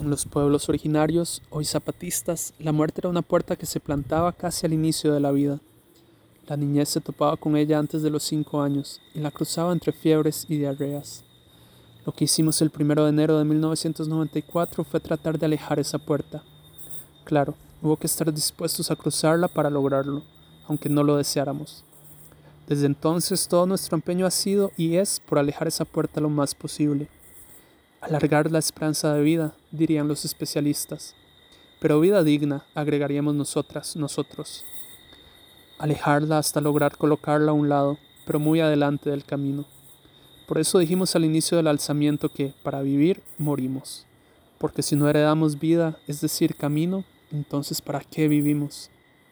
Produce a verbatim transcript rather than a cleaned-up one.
En los pueblos originarios, hoy zapatistas, la muerte era una puerta que se plantaba casi al inicio de la vida. La niñez se topaba con ella antes de los cinco años y la cruzaba entre fiebres y diarreas. Lo que hicimos el primero de enero de mil novecientos noventa y cuatro fue tratar de alejar esa puerta. Claro, hubo que estar dispuestos a cruzarla para lograrlo, aunque no lo deseáramos. Desde entonces todo nuestro empeño ha sido y es por alejar esa puerta lo más posible. Alargar la esperanza de vida, dirían los especialistas. Pero vida digna, agregaríamos nosotras, nosotros. Alejarla hasta lograr colocarla a un lado, pero muy adelante del camino. Por eso dijimos al inicio del alzamiento que, para vivir, morimos. Porque si no heredamos vida, es decir, camino, entonces ¿para qué vivimos?